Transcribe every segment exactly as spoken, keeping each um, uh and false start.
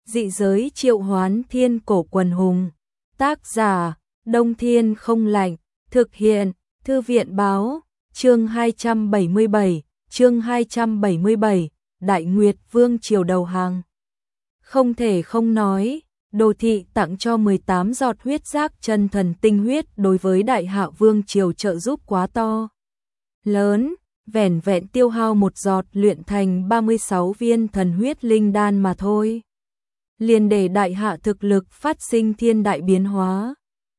Dị giới triệu hoán thiên cổ quần hùng. Tác giả, Đông Thiên không lạnh. Thực hiện, Thư viện báo. Chương hai trăm bảy mươi bảy, chương hai trăm bảy mươi bảy, Đại Nguyệt Vương triều đầu hàng. Không thể không nói, Đồ Thị tặng cho mười tám giọt huyết giác chân thần tinh huyết đối với Đại Hạ Vương triều trợ giúp quá to. Lớn, vẻn vẹn tiêu hao một giọt luyện thành ba mươi sáu viên thần huyết linh đan mà thôi. Liền để Đại Hạ thực lực phát sinh thiên đại biến hóa.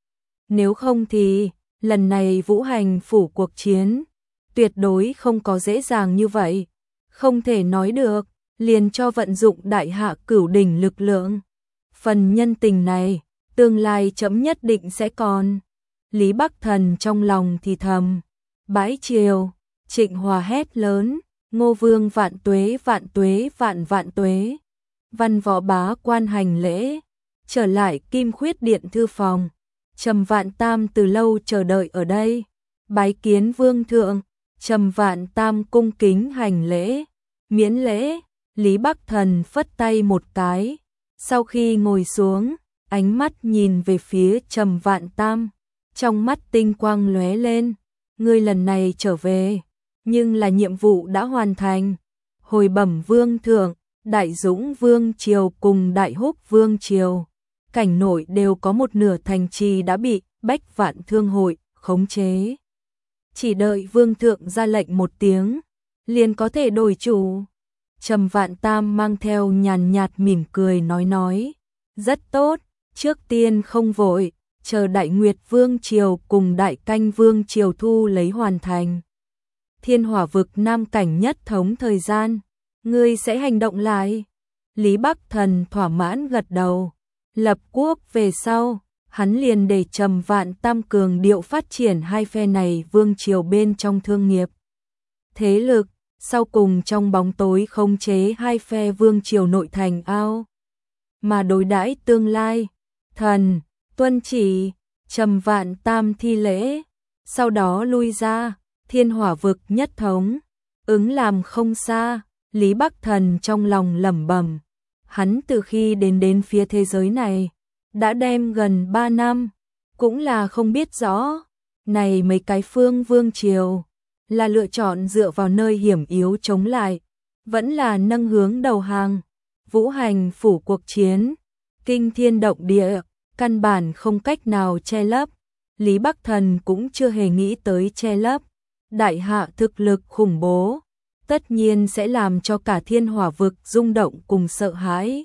Nếu không thì, lần này Vũ Hành phủ cuộc chiến, tuyệt đối không có dễ dàng như vậy. Không thể nói được, liền cho vận dụng Đại Hạ cửu đỉnh lực lượng. Phần nhân tình này, tương lai chấm nhất định sẽ còn. Lý Bắc Thần trong lòng thì thầm. Bãi triều, Trịnh Hòa hét lớn, Ngô Vương vạn tuế vạn tuế vạn vạn tuế. Văn Võ Bá quan hành lễ, trở lại Kim Khuyết Điện thư phòng. Trầm Vạn Tam từ lâu chờ đợi ở đây, bái kiến vương thượng. Trầm Vạn Tam cung kính hành lễ, miễn lễ. Lý Bắc Thần phất tay một cái, sau khi ngồi xuống, ánh mắt nhìn về phía Trầm Vạn Tam, trong mắt tinh quang lóe lên. Ngươi lần này trở về, nhưng là nhiệm vụ đã hoàn thành. Hồi bẩm vương thượng, Đại Dũng Vương triều cùng Đại Húc Vương triều, cảnh nội đều có một nửa thành trì đã bị Bách Vạn Thương hội khống chế. Chỉ đợi vương thượng ra lệnh một tiếng, liền có thể đổi chủ. Trầm Vạn Tam mang theo nhàn nhạt mỉm cười nói nói, rất tốt, trước tiên không vội, chờ Đại Nguyệt Vương triều cùng Đại Canh Vương triều thu lấy hoàn thành. Thiên Hỏa vực nam cảnh nhất thống thời gian, ngươi sẽ hành động lại. Lý Bắc Thần thỏa mãn gật đầu. Lập quốc về sau, hắn liền để Trầm Vạn Tam cường điệu phát triển hai phe này vương triều bên trong thương nghiệp. Thế lực, sau cùng trong bóng tối khống chế hai phe vương triều nội thành ao. Mà đối đãi tương lai, thần, tuân chỉ. Trầm Vạn Tam thi lễ, sau đó lui ra. Thiên Hỏa vực nhất thống, ứng làm không xa. Lý Bắc Thần trong lòng lẩm bẩm, hắn từ khi đến đến phía thế giới này, đã đem gần ba năm, cũng là không biết rõ, này mấy cái phương vương triều, là lựa chọn dựa vào nơi hiểm yếu chống lại, vẫn là nâng hướng đầu hàng. Vũ Hành phủ cuộc chiến, kinh thiên động địa, căn bản không cách nào che lấp. Lý Bắc Thần cũng chưa hề nghĩ tới che lấp. Đại Hạ thực lực khủng bố, tất nhiên sẽ làm cho cả Thiên Hỏa vực rung động cùng sợ hãi.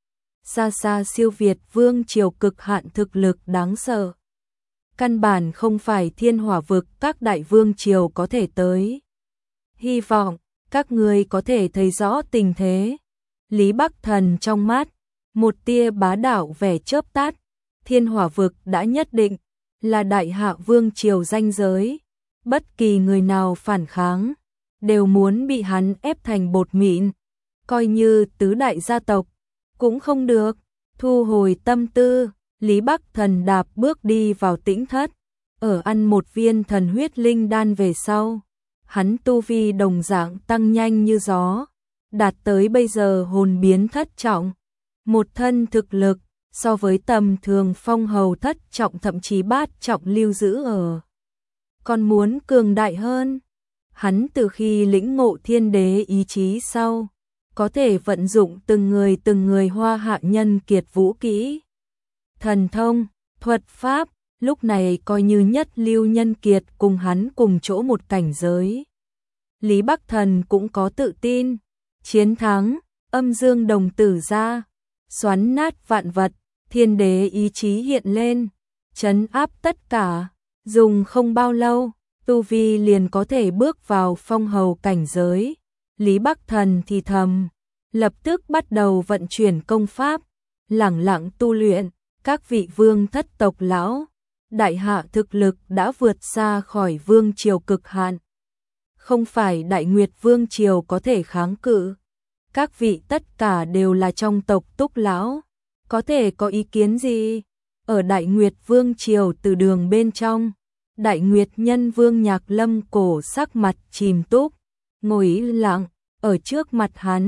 Xa xa siêu việt vương triều cực hạn thực lực đáng sợ. Căn bản không phải Thiên Hỏa vực các đại vương triều có thể tới. Hy vọng các ngươi có thể thấy rõ tình thế. Lý Bắc Thần trong mắt, một tia bá đạo vẻ chớp tắt. Thiên Hỏa vực đã nhất định là Đại Hạ vương triều ranh giới. Bất kỳ người nào phản kháng, đều muốn bị hắn ép thành bột mịn. Coi như tứ đại gia tộc, cũng không được. Thu hồi tâm tư, Lý Bắc Thần đạp bước đi vào tĩnh thất. Ở ăn một viên thần huyết linh đan về sau, hắn tu vi đồng dạng tăng nhanh như gió, đạt tới bây giờ hồn biến thất trọng. Một thân thực lực, so với tầm thường phong hầu thất trọng thậm chí bát trọng lưu giữ ở. Còn muốn cường đại hơn. Hắn từ khi lĩnh ngộ thiên đế ý chí sau, có thể vận dụng từng người từng người hoa hạ nhân kiệt vũ kỹ. Thần thông, thuật pháp, lúc này coi như nhất lưu nhân kiệt cùng hắn cùng chỗ một cảnh giới. Lý Bắc Thần cũng có tự tin, chiến thắng, âm dương đồng tử ra, xoắn nát vạn vật, thiên đế ý chí hiện lên, trấn áp tất cả, dùng không bao lâu. Tu vi liền có thể bước vào phong hầu cảnh giới. Lý Bắc Thần thì thầm, lập tức bắt đầu vận chuyển công pháp, lẳng lặng tu luyện. Các vị vương thất tộc lão, Đại Hạ thực lực đã vượt xa khỏi vương triều cực hạn. Không phải Đại Nguyệt Vương triều có thể kháng cự. Các vị tất cả đều là trong tộc Túc lão, có thể có ý kiến gì? Ở Đại Nguyệt Vương triều từ đường bên trong, Đại Nguyệt Nhân Vương Nhạc Lâm cổ sắc mặt chìm túc, ngồi im lặng, ở trước mặt hắn,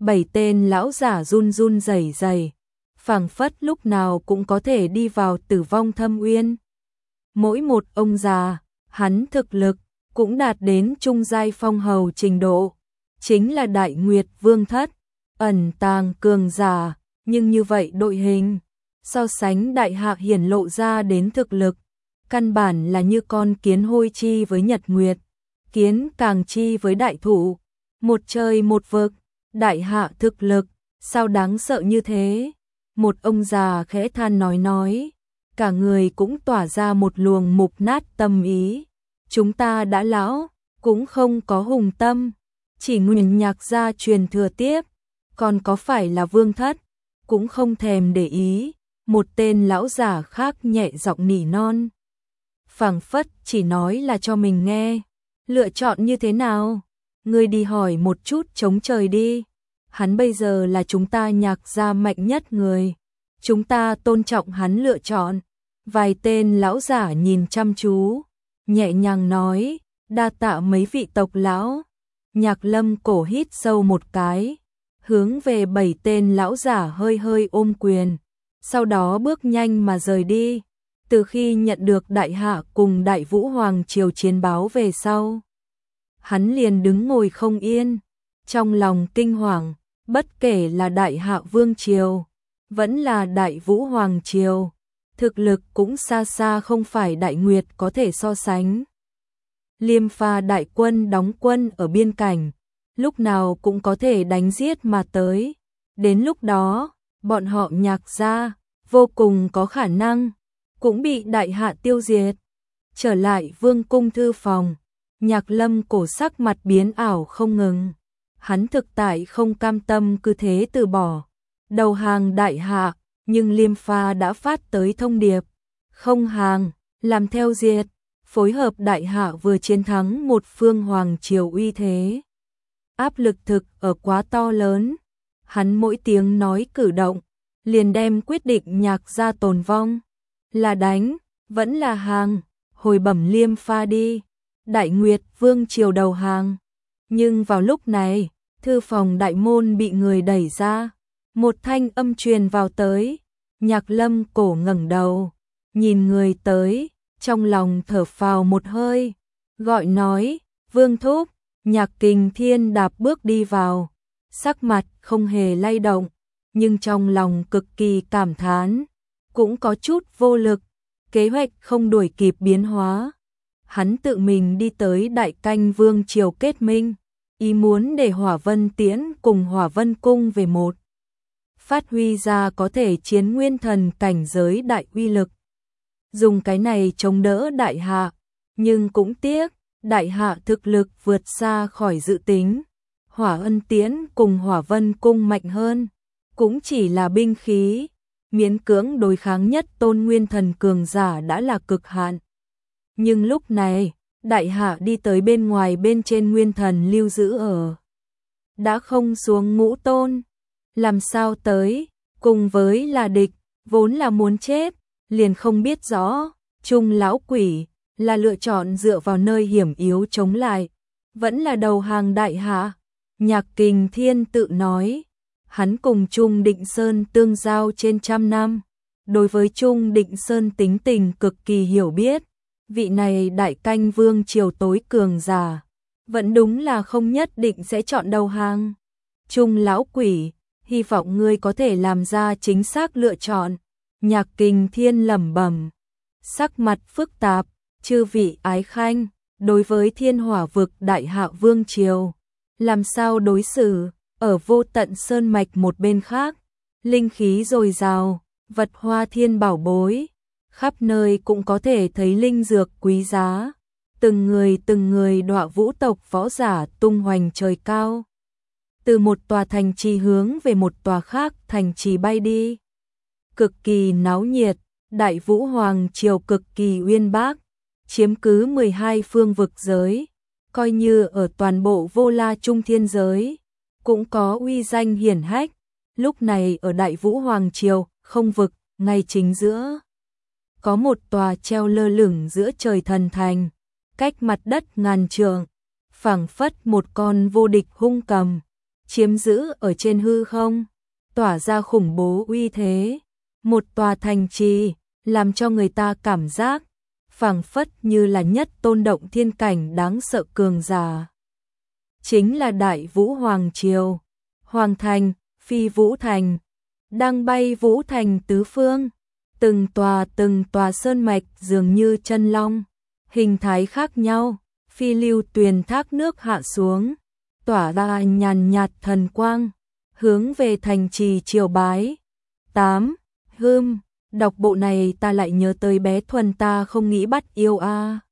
bảy tên lão giả run run rẩy rẩy, phảng phất lúc nào cũng có thể đi vào tử vong thâm uyên. Mỗi một ông già, hắn thực lực cũng đạt đến trung giai phong hầu trình độ, chính là Đại Nguyệt Vương thất, ẩn tàng cường giả, nhưng như vậy đội hình, so sánh Đại Hạ hiển lộ ra đến thực lực, căn bản là như con kiến hôi chi với Nhật Nguyệt, kiến càng chi với đại thụ, một trời một vực. Đại Hạ thực lực, sao đáng sợ như thế? Một ông già khẽ than nói nói, cả người cũng tỏa ra một luồng mục nát tâm ý. Chúng ta đã lão, cũng không có hùng tâm, chỉ nguyền nhạc gia truyền thừa tiếp, còn có phải là vương thất, cũng không thèm để ý. Một tên lão giả khác nhẹ giọng nỉ non, phảng phất chỉ nói là cho mình nghe. Lựa chọn như thế nào? Ngươi đi hỏi một chút chống trời đi. Hắn bây giờ là chúng ta nhạc gia mạnh nhất người. Chúng ta tôn trọng hắn lựa chọn. Vài tên lão giả nhìn chăm chú, nhẹ nhàng nói, đa tạ mấy vị tộc lão. Nhạc Lâm cổ hít sâu một cái, hướng về bảy tên lão giả hơi hơi ôm quyền, sau đó bước nhanh mà rời đi. Từ khi nhận được Đại Hạ cùng Đại Vũ Hoàng triều chiến báo về sau, hắn liền đứng ngồi không yên, trong lòng kinh hoàng, bất kể là Đại Hạ Vương triều, vẫn là Đại Vũ Hoàng triều, thực lực cũng xa xa không phải Đại Nguyệt có thể so sánh. Liêm Pha đại quân đóng quân ở biên cảnh, lúc nào cũng có thể đánh giết mà tới. Đến lúc đó, bọn họ Nhạc gia vô cùng có khả năng cũng bị Đại Hạ tiêu diệt. Trở lại vương cung thư phòng, Nhạc Lâm cổ sắc mặt biến ảo không ngừng. Hắn thực tại không cam tâm cứ thế từ bỏ, đầu hàng Đại Hạ, nhưng Liêm Pha đã phát tới thông điệp, không hàng, làm theo diệt, phối hợp Đại Hạ vừa chiến thắng một phương hoàng triều uy thế. Áp lực thực ở quá to lớn, hắn mỗi tiếng nói cử động, liền đem quyết định Nhạc gia tồn vong, là đánh, vẫn là hàng, hồi bẩm Liêm Pha đi. Đại Nguyệt Vương triều đầu hàng. Nhưng vào lúc này, thư phòng đại môn bị người đẩy ra, một thanh âm truyền vào tới. Nhạc Lâm cổ ngẩng đầu, nhìn người tới, trong lòng thở phào một hơi, gọi nói, Vương thúc. Nhạc Kình Thiên đạp bước đi vào, sắc mặt không hề lay động, nhưng trong lòng cực kỳ cảm thán, cũng có chút vô lực, kế hoạch không đuổi kịp biến hóa. Hắn tự mình đi tới Đại Canh Vương triều kết minh, ý muốn để Hỏa Vân Tiễn cùng Hỏa Vân Cung về một, phát huy ra có thể chiến nguyên thần cảnh giới đại uy lực. Dùng cái này chống đỡ Đại Hạ, nhưng cũng tiếc, Đại Hạ thực lực vượt xa khỏi dự tính. Hỏa Ân Tiễn cùng Hỏa Vân Cung mạnh hơn, cũng chỉ là binh khí, miễn cưỡng đối kháng nhất tôn nguyên thần cường giả đã là cực hạn. Nhưng lúc này, Đại Hạ đi tới bên ngoài bên trên nguyên thần lưu giữ ở, đã không xuống ngũ tôn, làm sao tới, cùng với là địch, vốn là muốn chết, liền không biết rõ, Trung lão quỷ là lựa chọn dựa vào nơi hiểm yếu chống lại, vẫn là đầu hàng Đại Hạ. Nhạc Kình Thiên tự nói, hắn cùng Trung Định Sơn tương giao trên trăm năm, đối với Trung Định Sơn tính tình cực kỳ hiểu biết. Vị này Đại Canh Vương triều tối cường giả, vẫn đúng là không nhất định sẽ chọn đầu hàng. Trung lão quỷ, hy vọng ngươi có thể làm ra chính xác lựa chọn. Nhạc Kình Thiên lẩm bẩm, sắc mặt phức tạp. Chư vị ái khanh, đối với Thiên Hỏa vực Đại Hạ Vương triều, làm sao đối xử? Ở Vô Tận Sơn mạch một bên khác, linh khí dồi dào, vật hoa thiên bảo bối, khắp nơi cũng có thể thấy linh dược quý giá, từng người từng người đọa vũ tộc võ giả tung hoành trời cao, từ một tòa thành trì hướng về một tòa khác thành trì bay đi, cực kỳ náo nhiệt. Đại Vũ Hoàng triều cực kỳ uyên bác, chiếm cứ mười hai phương vực giới, coi như ở toàn bộ Vô La Trung thiên giới, cũng có uy danh hiển hách. Lúc này ở Đại Vũ Hoàng triều, không vực, ngay chính giữa, có một tòa treo lơ lửng giữa trời thần thành, cách mặt đất ngàn trượng, phảng phất một con vô địch hung cầm, chiếm giữ ở trên hư không, tỏa ra khủng bố uy thế. Một tòa thành trì, làm cho người ta cảm giác phảng phất như là nhất tôn động thiên cảnh đáng sợ cường giả. Chính là Đại Vũ Hoàng Triều, Hoàng Thành, Phi Vũ Thành, đang bay vũ thành tứ phương, từng tòa từng tòa sơn mạch dường như chân long, hình thái khác nhau, phi lưu tuyền thác nước hạ xuống, tỏa ra nhàn nhạt thần quang, hướng về thành trì triều bái. tám. Hưm, đọc bộ này ta lại nhớ tới bé Thuần ta không nghĩ bắt yêu a.